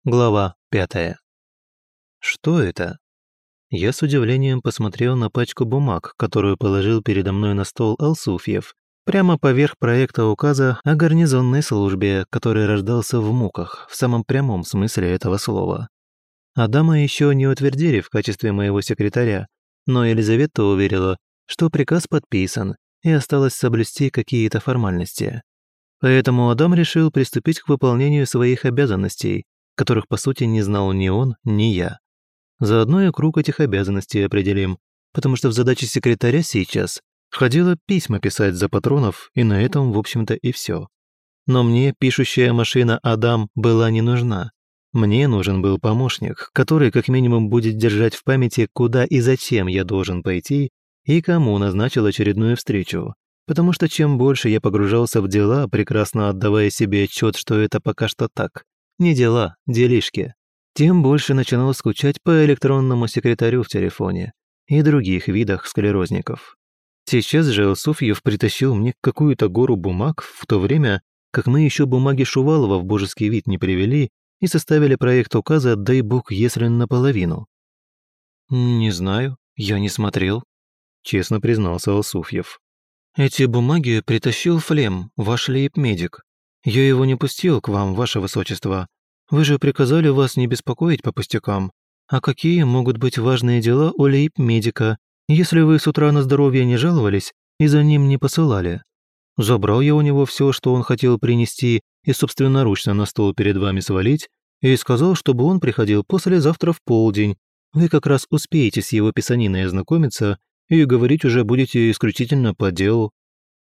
Глава 5. Что это? Я с удивлением посмотрел на пачку бумаг, которую положил передо мной на стол Алсуфьев, прямо поверх проекта указа о гарнизонной службе, который рождался в муках, в самом прямом смысле этого слова. Адама еще не утвердили в качестве моего секретаря, но Елизавета уверила, что приказ подписан, и осталось соблюсти какие-то формальности. Поэтому Адам решил приступить к выполнению своих обязанностей, которых, по сути, не знал ни он, ни я. Заодно и круг этих обязанностей определим, потому что в задачи секретаря сейчас входило письма писать за патронов, и на этом, в общем-то, и все. Но мне пишущая машина Адам была не нужна. Мне нужен был помощник, который как минимум будет держать в памяти, куда и зачем я должен пойти и кому назначил очередную встречу. Потому что чем больше я погружался в дела, прекрасно отдавая себе отчет, что это пока что так, не дела, делишки, тем больше начинал скучать по электронному секретарю в телефоне и других видах склерозников. Сейчас же Алсуфьев притащил мне какую-то гору бумаг, в то время как мы еще бумаги Шувалова в божеский вид не привели и составили проект указа, дай бог, если наполовину. «Не знаю, я не смотрел», — честно признался Алсуфьев. «Эти бумаги притащил Флем, ваш лейб-медик. Я его не пустил к вам, ваше высочество. Вы же приказали вас не беспокоить по пустякам. А какие могут быть важные дела у лейб-медика, если вы с утра на здоровье не жаловались и за ним не посылали? Забрал я у него все, что он хотел принести, и собственноручно на стол перед вами свалить, и сказал, чтобы он приходил послезавтра в полдень. Вы как раз успеете с его писаниной ознакомиться и говорить уже будете исключительно по делу».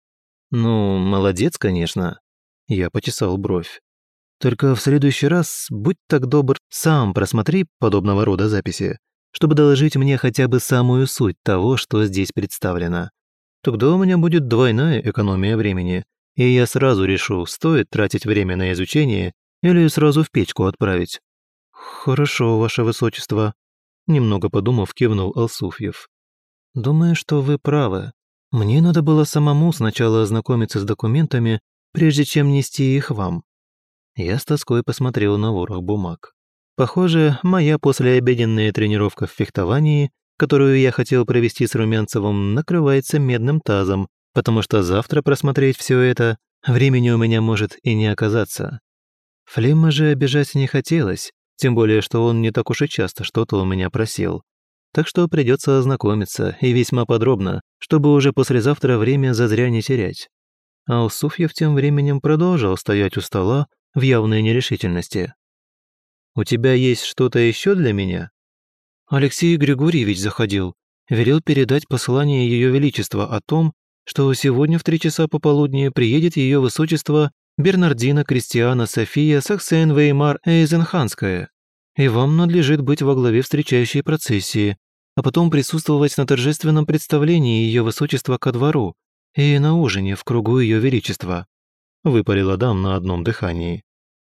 «Ну, молодец, конечно». Я почесал бровь. «Только в следующий раз, будь так добр, сам просмотри подобного рода записи, чтобы доложить мне хотя бы самую суть того, что здесь представлено. Тогда у меня будет двойная экономия времени, и я сразу решу, стоит тратить время на изучение или сразу в печку отправить». «Хорошо, ваше высочество», — немного подумав, кивнул Алсуфьев. «Думаю, что вы правы. Мне надо было самому сначала ознакомиться с документами, прежде чем нести их вам». Я с тоской посмотрел на ворох бумаг. Похоже, моя послеобеденная тренировка в фехтовании, которую я хотел провести с Румянцевым, накрывается медным тазом, потому что завтра просмотреть все это времени у меня может и не оказаться. Флемма же обижать не хотелось, тем более, что он не так уж и часто что-то у меня просил. Так что придется ознакомиться, и весьма подробно, чтобы уже послезавтра время зазря не терять. А Алсуфьев тем временем продолжал стоять у стола в явной нерешительности. «У тебя есть что-то еще для меня?» «Алексей Григорьевич заходил, велел передать послание Ее Величества о том, что сегодня в 3 часа пополудни приедет Ее Высочество Бернардина Кристиана София Саксен-Веймар-Эйзенханская, и вам надлежит быть во главе встречающей процессии, а потом присутствовать на торжественном представлении Ее Высочества ко двору и на ужине в кругу Ее Величества», — выпалил Адам на одном дыхании.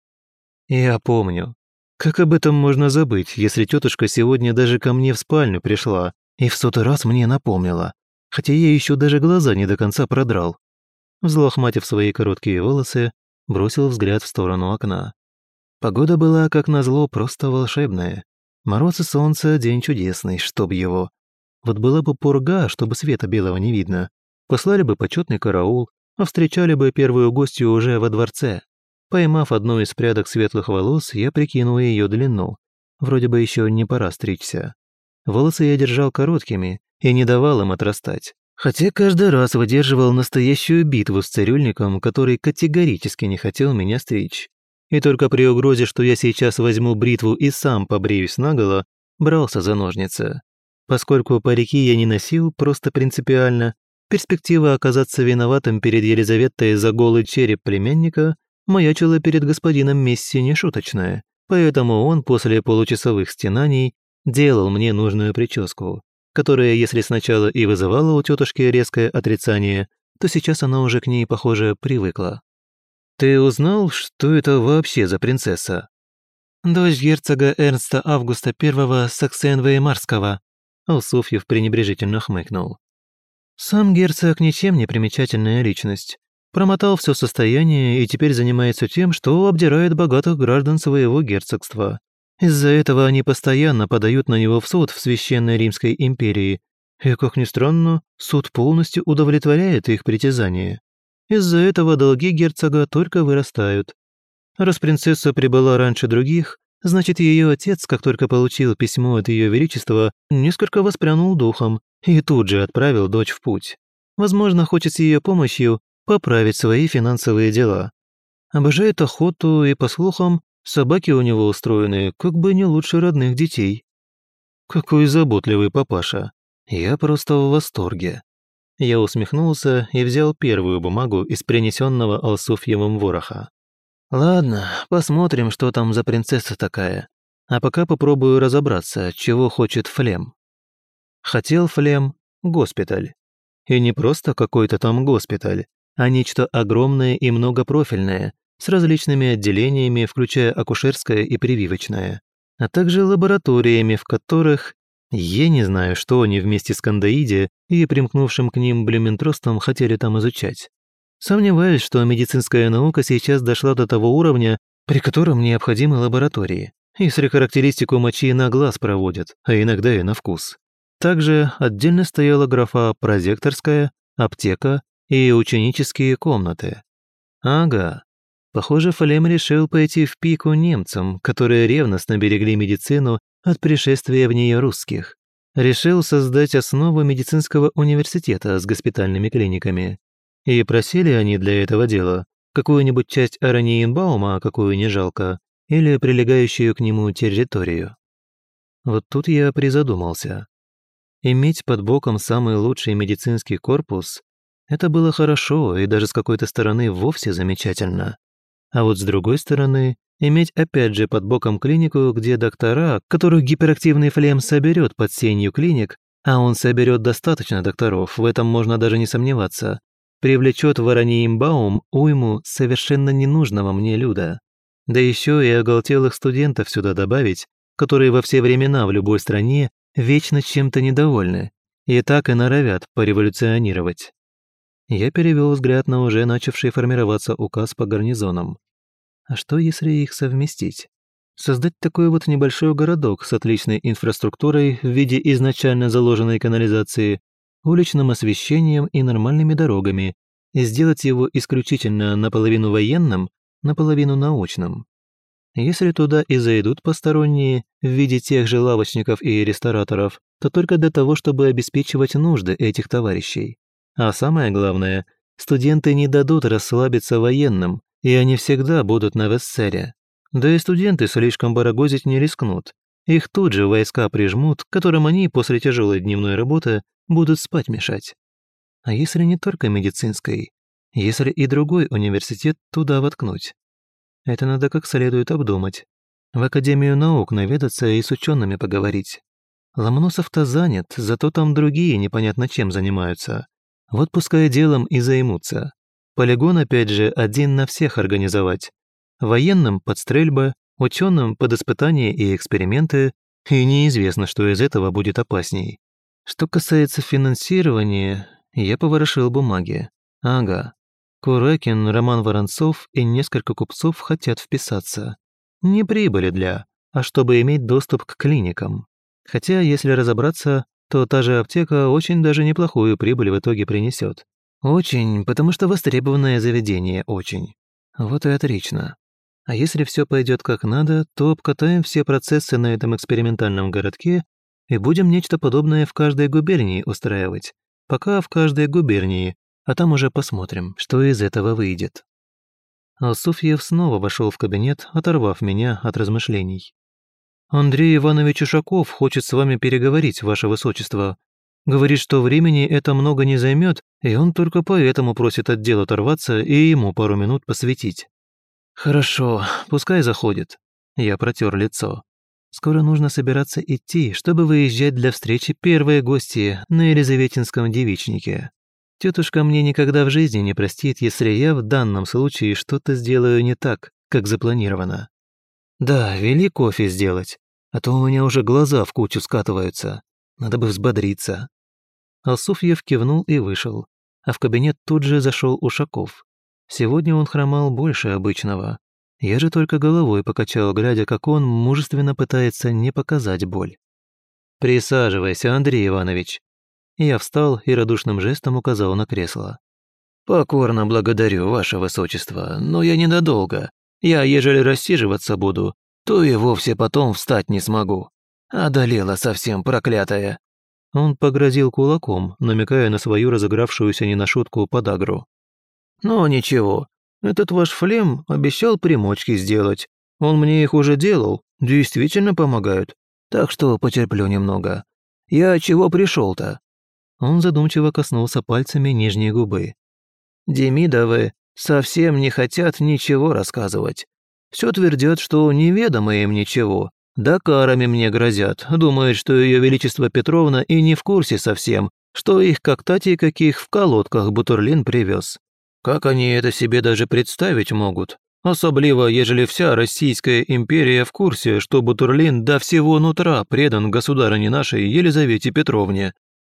«Я помню. Как об этом можно забыть, если тетушка сегодня даже ко мне в спальню пришла и в 100-й раз мне напомнила, хотя я еще даже глаза не до конца продрал». Взлохматив свои короткие волосы, бросил взгляд в сторону окна. Погода была, как назло, просто волшебная. Мороз и солнце, день чудесный, чтоб его. Вот была бы пурга, чтобы света белого не видно. Послали бы почетный караул, а встречали бы первую гостью уже во дворце. Поймав одну из прядок светлых волос, я прикинул ее длину. Вроде бы еще не пора стричься. Волосы я держал короткими и не давал им отрастать. Хотя каждый раз выдерживал настоящую битву с цирюльником, который категорически не хотел меня стричь. И только при угрозе, что я сейчас возьму бритву и сам побреюсь наголо, брался за ножницы. Поскольку парики я не носил просто принципиально, перспектива оказаться виноватым перед Елизаветой за голый череп племянника маячила перед господином Месси нешуточная, поэтому он после получасовых стенаний делал мне нужную прическу, которая, если сначала и вызывала у тетушки резкое отрицание, то сейчас она уже к ней, похоже, привыкла. «Ты узнал, что это вообще за принцесса?» «Дочь герцога Эрнста Августа I Саксен-Веймарского», Алсуфьев пренебрежительно хмыкнул. «Сам герцог ничем не примечательная личность. Промотал все состояние и теперь занимается тем, что обдирает богатых граждан своего герцогства. Из-за этого они постоянно подают на него в суд в Священной Римской империи. И, как ни странно, суд полностью удовлетворяет их притязания. Из-за этого долги герцога только вырастают. Раз принцесса прибыла раньше других, значит, ее отец, как только получил письмо от Ее Величества, несколько воспрянул духом и тут же отправил дочь в путь. Возможно, хочет с ее помощью поправить свои финансовые дела. Обожает охоту и, по слухам, собаки у него устроены как бы не лучше родных детей. Какой заботливый папаша. Я просто в восторге. Я усмехнулся и взял первую бумагу из принесенного Алсуфьевым вороха. Ладно, посмотрим, что там за принцесса такая. А пока попробую разобраться, чего хочет Флем. Хотел Флем госпиталь. И не просто какой-то там госпиталь, а нечто огромное и многопрофильное, с различными отделениями, включая акушерское и прививочное, а также лабораториями, в которых... Я не знаю, что они вместе с Кандаиди и примкнувшим к ним Блюментростом хотели там изучать. Сомневаюсь, что медицинская наука сейчас дошла до того уровня, при котором необходимы лаборатории. Если характеристику мочи на глаз проводят, а иногда и на вкус. Также отдельно стояла графа «прозекторская», «аптека» и «ученические комнаты». Ага. Похоже, Флем решил пойти в пику немцам, которые ревностно берегли медицину от пришествия в нее русских. Решил создать основу медицинского университета с госпитальными клиниками. И просили они для этого дела какую-нибудь часть Ораниенбаума, какую не жалко, или прилегающую к нему территорию. Вот тут я призадумался. Иметь под боком самый лучший медицинский корпус – это было хорошо и даже с какой-то стороны вовсе замечательно. А вот с другой стороны, иметь опять же под боком клинику, где доктора, которых гиперактивный Флем соберет под сенью клиник, а он соберет достаточно докторов, в этом можно даже не сомневаться, привлечет в Ораниенбаум уйму совершенно ненужного мне люда. Да еще и оголтелых студентов сюда добавить, которые во все времена в любой стране вечно чем-то недовольны и так и норовят пореволюционировать. Я перевел взгляд на уже начавший формироваться указ по гарнизонам. А что, если их совместить? Создать такой вот небольшой городок с отличной инфраструктурой в виде изначально заложенной канализации, уличным освещением и нормальными дорогами, и сделать его исключительно наполовину военным, наполовину научным. Если туда и зайдут посторонние в виде тех же лавочников и рестораторов, то только для того, чтобы обеспечивать нужды этих товарищей. А самое главное, студенты не дадут расслабиться военным, и они всегда будут на вессере. Да и студенты слишком барагозить не рискнут. Их тут же войска прижмут, которым они после тяжелой дневной работы будут спать мешать. А если не только медицинской? Если и другой университет туда воткнуть? Это надо как следует обдумать. В Академию наук наведаться и с учеными поговорить. Ломоносов-то занят, зато там другие непонятно чем занимаются. Вот пускай делом и займутся. Полигон, опять же, один на всех организовать. Военным под стрельбы, ученым под испытания и эксперименты, и неизвестно, что из этого будет опасней. Что касается финансирования, я поворошил бумаги. Ага. Куракин, Роман Воронцов и несколько купцов хотят вписаться. Не прибыли для, а чтобы иметь доступ к клиникам. Хотя, если разобраться, то та же аптека очень даже неплохую прибыль в итоге принесет. Очень, потому что востребованное заведение очень. Вот и отлично. А если все пойдет как надо, то обкатаем все процессы на этом экспериментальном городке и будем нечто подобное в каждой губернии устраивать. Пока в каждой губернии, а там уже посмотрим, что из этого выйдет. Алсуфьев снова вошел в кабинет, оторвав меня от размышлений. «Андрей Иванович Ушаков хочет с вами переговорить, ваше высочество. Говорит, что времени это много не займет, и он только поэтому просит от дел оторваться и ему пару минут посвятить». «Хорошо, пускай заходит». Я протер лицо. Скоро нужно собираться идти, чтобы выезжать для встречи первой гости на Елизаветинском девичнике. Тетушка мне никогда в жизни не простит, если я в данном случае что-то сделаю не так, как запланировано. Да, вели кофе сделать, а то у меня уже глаза в кучу скатываются. Надо бы взбодриться. Алсуфьев кивнул и вышел, а в кабинет тут же зашел Ушаков. Сегодня он хромал больше обычного. Я же только головой покачал, глядя, как он мужественно пытается не показать боль. «Присаживайся, Андрей Иванович». Я встал и радушным жестом указал на кресло. «Покорно благодарю, ваше высочество, но я ненадолго. Я, ежели рассиживаться буду, то и вовсе потом встать не смогу. Одолела совсем проклятая». Он погрозил кулаком, намекая на свою разыгравшуюся не на шутку подагру. «Но ничего, этот ваш Флем обещал примочки сделать. Он мне их уже делал, действительно помогают. Так что потерплю немного. Я чего пришел-то?» Он задумчиво коснулся пальцами нижней губы. «Демидовы совсем не хотят ничего рассказывать. Все твердят, что неведомо им ничего. Да карами мне грозят, думают, что Ее Величество Петровна и не в курсе совсем, что их коктатей каких в колодках Бутурлин привез. Как они это себе даже представить могут? Особливо, ежели вся Российская империя в курсе, что Бутурлин до всего нутра предан государыне нашей Елизавете Петровне».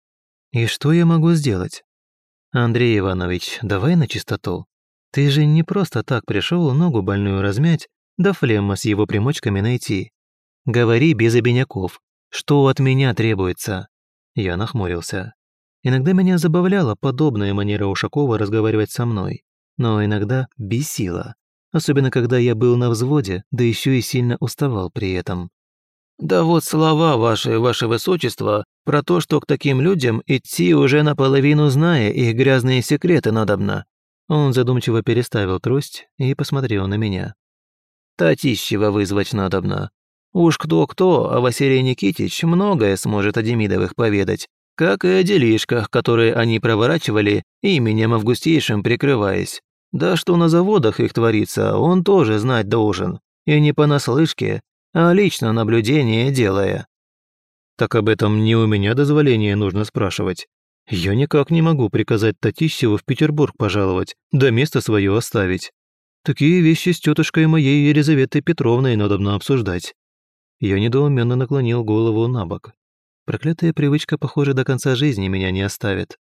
«И что я могу сделать?» «Андрей Иванович, давай на чистоту. Ты же не просто так пришел ногу больную размять, да флемма с его примочками найти. Говори без обиняков. Что от меня требуется?» Я нахмурился. Иногда меня забавляла подобная манера Ушакова разговаривать со мной, но иногда бесила, особенно когда я был на взводе, да еще и сильно уставал при этом. «Да вот слова ваши, ваше высочество, про то, что к таким людям идти уже наполовину зная их грязные секреты надобно». Он задумчиво переставил трость и посмотрел на меня. «Татищева вызвать надобно. Уж кто-кто, а Василий Никитич многое сможет о Демидовых поведать, как и о делишках, которые они проворачивали, именем Августейшим прикрываясь. Да что на заводах их творится, он тоже знать должен. И не понаслышке, а лично наблюдение делая». «Так об этом не у меня дозволения нужно спрашивать. Я никак не могу приказать Татищеву в Петербург пожаловать, да место свое оставить. Такие вещи с тетушкой моей Елизаветой Петровной надобно обсуждать». Я недоуменно наклонил голову на бок. Проклятая привычка, похоже, до конца жизни меня не оставит.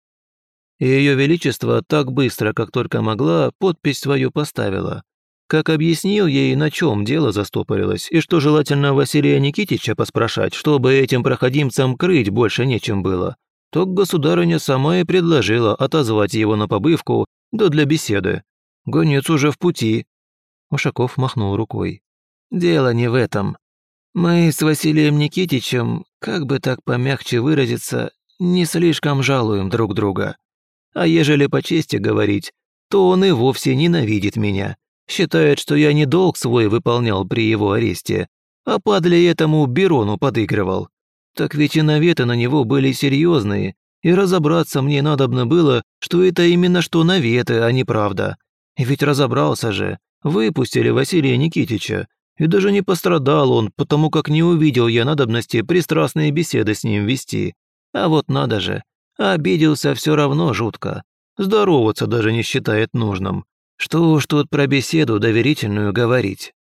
Ее Величество так быстро, как только могла, подпись свою поставила. Как объяснил ей, на чем дело застопорилось, и что желательно Василия Никитича поспрашать, чтобы этим проходимцам крыть больше нечем было, то государыня сама и предложила отозвать его на побывку, да для беседы. Гонец уже в пути. Ушаков махнул рукой. «Дело не в этом. Мы с Василием Никитичем, как бы так помягче выразиться, не слишком жалуем друг друга. А ежели по чести говорить, то он и вовсе ненавидит меня. Считает, что я не долг свой выполнял при его аресте, а подле этому Берону подыгрывал. Так ведь и наветы на него были серьезные, и разобраться мне надобно было, что это именно что наветы, а не правда. И ведь разобрался же, выпустили Василия Никитича, и даже не пострадал он, потому как не увидел я надобности пристрастные беседы с ним вести. А вот надо же, обиделся все равно жутко. Здороваться даже не считает нужным. Что уж тут про беседу доверительную говорить.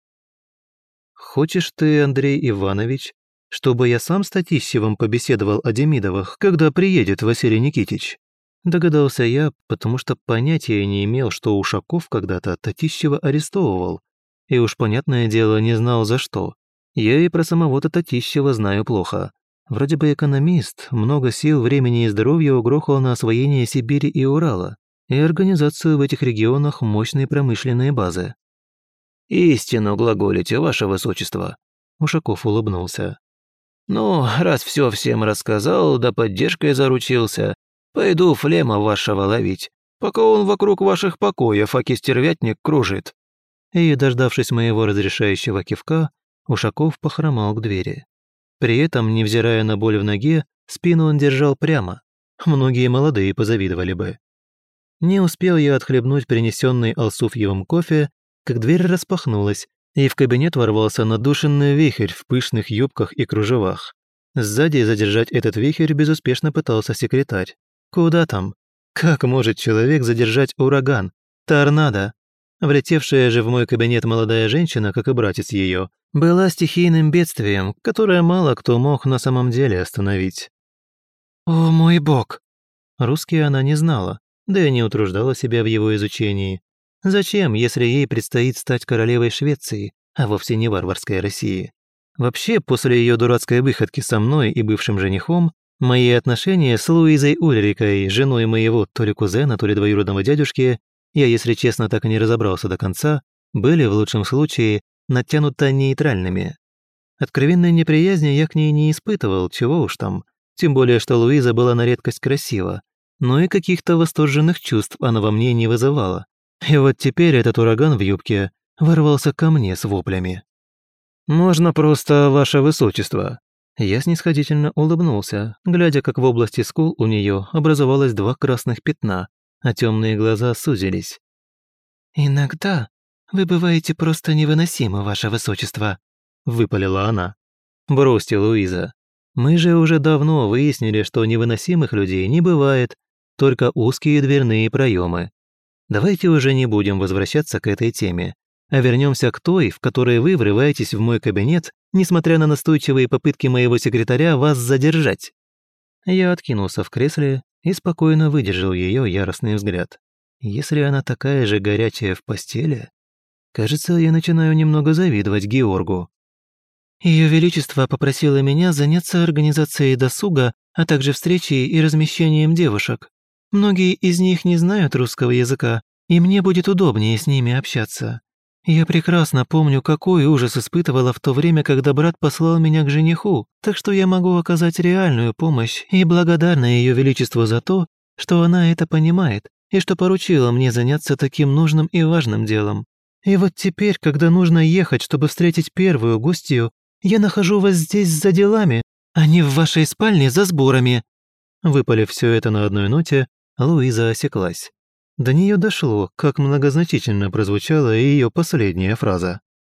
«Хочешь ты, Андрей Иванович, чтобы я сам с Татищевым побеседовал о Демидовых, когда приедет Василий Никитич?» Догадался я, потому что понятия не имел, что Ушаков когда-то Татищева арестовывал. И уж, понятное дело, не знал за что. Я и про самого-то Татищева знаю плохо. Вроде бы экономист, много сил, времени и здоровья угрохал на освоение Сибири и Урала и организацию в этих регионах мощной промышленной базы. «Истину глаголите, ваше высочество», — Ушаков улыбнулся. «Ну, раз все всем рассказал, да поддержкой заручился, пойду Флема вашего ловить, пока он вокруг ваших покоев, аки стервятник, кружит». И, дождавшись моего разрешающего кивка, Ушаков похромал к двери. При этом, невзирая на боль в ноге, спину он держал прямо. Многие молодые позавидовали бы. Не успел я отхлебнуть принесенный Алсуфьевым кофе, как дверь распахнулась, и в кабинет ворвался надушенный вихрь в пышных юбках и кружевах. Сзади задержать этот вихрь безуспешно пытался секретарь. Куда там? Как может человек задержать ураган? Торнадо! Влетевшая же в мой кабинет молодая женщина, как и братец ее, была стихийным бедствием, которое мало кто мог на самом деле остановить. «О мой бог!» Русский она не знала, да и не утруждала себя в его изучении. Зачем, если ей предстоит стать королевой Швеции, а вовсе не варварской России? Вообще, после ее дурацкой выходки со мной и бывшим женихом, мои отношения с Луизой Ульрикой, женой моего то ли кузена, то ли двоюродного дядюшки, я, если честно, так и не разобрался до конца, были, в лучшем случае, натянуто нейтральными. Откровенной неприязни я к ней не испытывал, чего уж там, тем более, что Луиза была на редкость красива, но и каких-то восторженных чувств она во мне не вызывала. И вот теперь этот ураган в юбке ворвался ко мне с воплями. «Можно просто, ваше высочество». Я снисходительно улыбнулся, глядя, как в области скул у нее образовалось 2 красных пятна, а темные глаза сузились. «Иногда вы бываете просто невыносимы, ваше высочество», — выпалила она. «Бросьте, Луиза. Мы же уже давно выяснили, что невыносимых людей не бывает, только узкие дверные проемы. Давайте уже не будем возвращаться к этой теме, а вернемся к той, в которой вы врываетесь в мой кабинет, несмотря на настойчивые попытки моего секретаря вас задержать». Я откинулся в кресле и спокойно выдержал ее яростный взгляд. Если она такая же горячая в постели, кажется, я начинаю немного завидовать Георгу. Ее Величество попросило меня заняться организацией досуга, а также встречей и размещением девушек. Многие из них не знают русского языка, и мне будет удобнее с ними общаться. Я прекрасно помню, какой ужас испытывала в то время, когда брат послал меня к жениху, так что я могу оказать реальную помощь и благодарна Ее Величеству за то, что она это понимает и что поручила мне заняться таким нужным и важным делом. И вот теперь, когда нужно ехать, чтобы встретить первую гостью, я нахожу вас здесь за делами, а не в вашей спальне за сборами». Выпалив все это на одной ноте, Луиза осеклась. До нее дошло, как многозначительно прозвучала ее последняя фраза.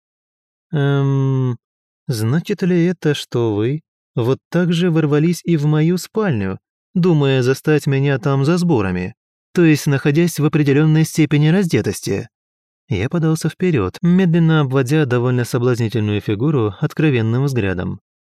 Значит ли это, что вы вот так же ворвались и в мою спальню, думая застать меня там за сборами, то есть находясь в определенной степени раздетости?» Я подался вперед, медленно обводя довольно соблазнительную фигуру откровенным взглядом.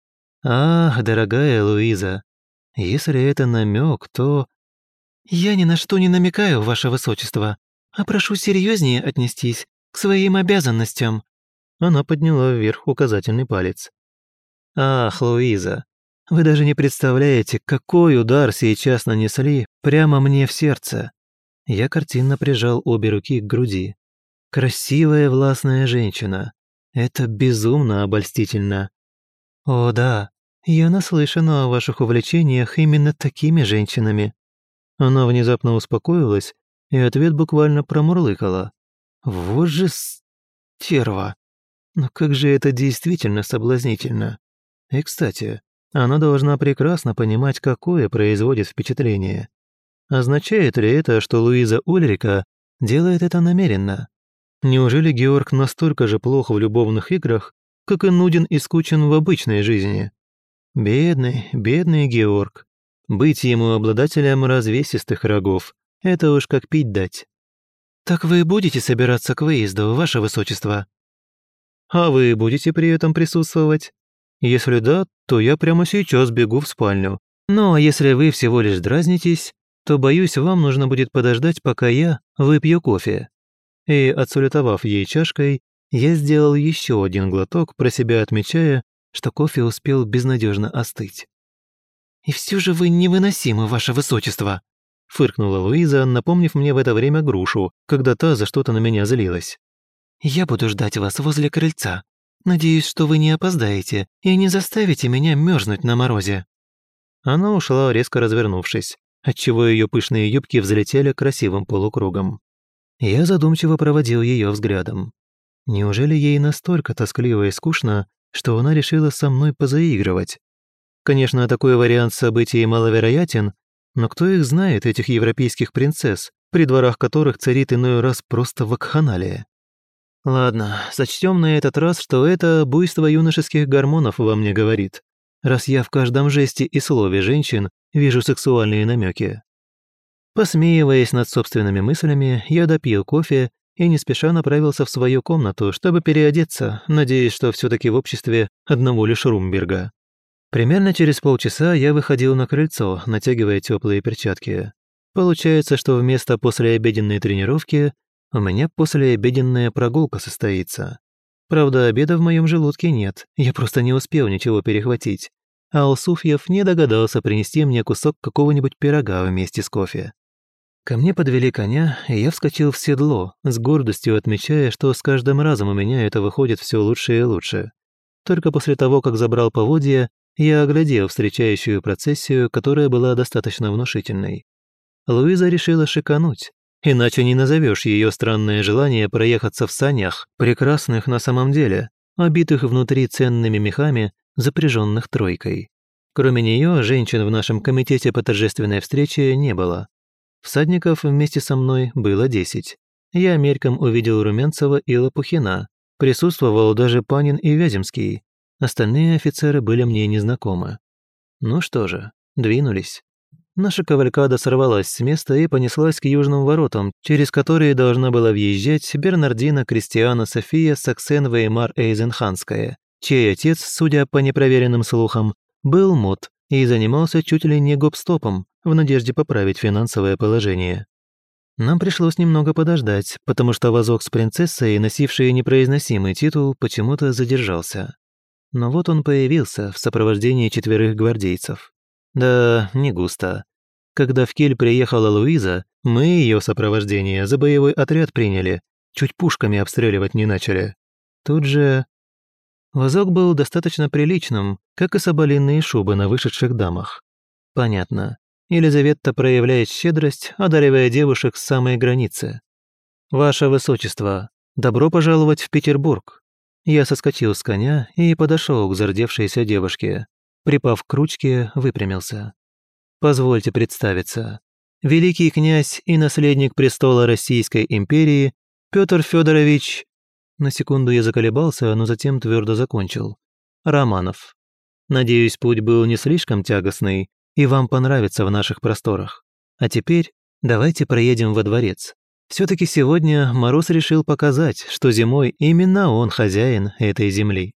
«Ах, дорогая Луиза, если это намек, то...» «Я ни на что не намекаю, ваше высочество, а прошу серьезнее отнестись к своим обязанностям». Она подняла вверх указательный палец. «Ах, Луиза, вы даже не представляете, какой удар сейчас нанесли прямо мне в сердце». Я картинно прижал обе руки к груди. «Красивая властная женщина. Это безумно обольстительно». «О да, я наслышана о ваших увлечениях именно такими женщинами». Она внезапно успокоилась, и ответ буквально промурлыкала. «Вот же стерва! Но как же это действительно соблазнительно! И, кстати, она должна прекрасно понимать, какое производит впечатление. Означает ли это, что Луиза Ульрика делает это намеренно? Неужели Георг настолько же плох в любовных играх, как и нуден и скучен в обычной жизни? Бедный, бедный Георг. Быть ему обладателем развесистых рогов – это уж как пить дать. «Так вы будете собираться к выезду, ваше высочество?» «А вы будете при этом присутствовать? Если да, то я прямо сейчас бегу в спальню. Но если вы всего лишь дразнитесь, то, боюсь, вам нужно будет подождать, пока я выпью кофе». И, отсалютовав ей чашкой, я сделал еще один глоток, про себя отмечая, что кофе успел безнадежно остыть. «И все же вы невыносимы, ваше высочество», — фыркнула Луиза, напомнив мне в это время грушу, когда та за что-то на меня злилась. «Я буду ждать вас возле крыльца. Надеюсь, что вы не опоздаете и не заставите меня мерзнуть на морозе». Она ушла, резко развернувшись, отчего ее пышные юбки взлетели красивым полукругом. Я задумчиво проводил ее взглядом. Неужели ей настолько тоскливо и скучно, что она решила со мной позаигрывать? Конечно, такой вариант событий маловероятен, но кто их знает, этих европейских принцесс, при дворах которых царит иной раз просто вакханалия? Ладно, сочтем на этот раз, что это буйство юношеских гормонов во мне говорит, раз я в каждом жесте и слове женщин вижу сексуальные намеки. Посмеиваясь над собственными мыслями, я допил кофе и не спеша направился в свою комнату, чтобы переодеться, надеясь, что все-таки в обществе одного лишь Румберга. Примерно через полчаса я выходил на крыльцо, натягивая теплые перчатки. Получается, что вместо послеобеденной тренировки У меня послеобеденная прогулка состоится. Правда, обеда в моем желудке нет, я просто не успел ничего перехватить. А Алсуфьев не догадался принести мне кусок какого-нибудь пирога вместе с кофе. Ко мне подвели коня, и я вскочил в седло, с гордостью отмечая, что с каждым разом у меня это выходит все лучше и лучше. Только после того, как забрал поводья, я оглядел встречающую процессию, которая была достаточно внушительной. Луиза решила шикануть, иначе не назовешь ее странное желание проехаться в санях, прекрасных на самом деле, обитых внутри ценными мехами, запряженных тройкой. Кроме нее, женщин в нашем комитете по торжественной встрече не было. Всадников вместе со мной было 10. Я мельком увидел Румянцева и Лопухина. Присутствовал даже Панин и Вяземский. Остальные офицеры были мне незнакомы. Ну что же, двинулись. Наша кавалькада сорвалась с места и понеслась к южным воротам, через которые должна была въезжать Бернардина Кристиана София Саксен-Веймар-Эйзенханская, чей отец, судя по непроверенным слухам, был мод и занимался чуть ли не гоп-стопом в надежде поправить финансовое положение. Нам пришлось немного подождать, потому что вазок с принцессой, носивший непроизносимый титул, почему-то задержался. Но вот он появился в сопровождении 4 гвардейцев. Да, не густо. Когда в Кель приехала Луиза, мы ее сопровождение за боевой отряд приняли, чуть пушками обстреливать не начали. Тут же... Вазок был достаточно приличным, как и соболиные шубы на вышедших дамах. Понятно. Елизавета проявляет щедрость, одаривая девушек с самой границы. «Ваше Высочество, добро пожаловать в Петербург». Я соскочил с коня и подошел к зардевшейся девушке. Припав к ручке, выпрямился. «Позвольте представиться. Великий князь и наследник престола Российской империи Петр Федорович...» На секунду я заколебался, но затем твердо закончил. «Романов. Надеюсь, путь был не слишком тягостный, и вам понравится в наших просторах. А теперь давайте проедем во дворец. Все-таки сегодня Мороз решил показать, что зимой именно он хозяин этой земли».